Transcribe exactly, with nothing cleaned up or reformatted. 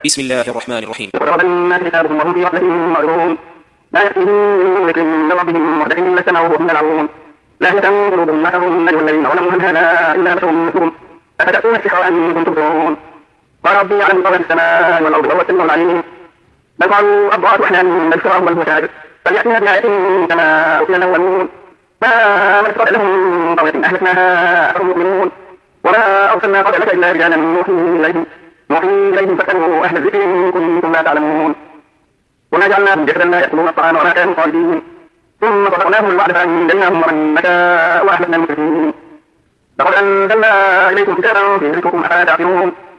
بسم الله الرحمن الرحيم. وضرب الناس كتابهم وهم في غفلة معرضون لا يأتيهم من ذكر من ربهم محدث إلا سمعوه وهم يلعبون لاهية قلوبهم ما لهم أيها الذين ظلموا هل هذا إلا بشر مثلكم أفتأتون السحر وأنتم تبصرون قال ربي يعلم قدر السماء والأرض وهو السميع العليم بل قالوا أضغاث أحلام بل افتراه بل هو شاعر فليأتنا بآية كما أرسل الأولون ما آمنت قبلهم من قرية أهلكناها أفهم يؤمنون وما أرسلنا قبلك إلا رجالا نوحي إليهم نوحي إليهم فاسألوا أهل الذكر إن كنتم لا تعلمون وما جعلناهم جسدا لا يأكلون الطعام وما كانوا خالدين ثم صدقناهم الوعد فأنجيناهم ومن نشاء وأهلكنا المسرفين لقد أنزلنا إليكم كتابا فيه ذكركم أفلا تعقلون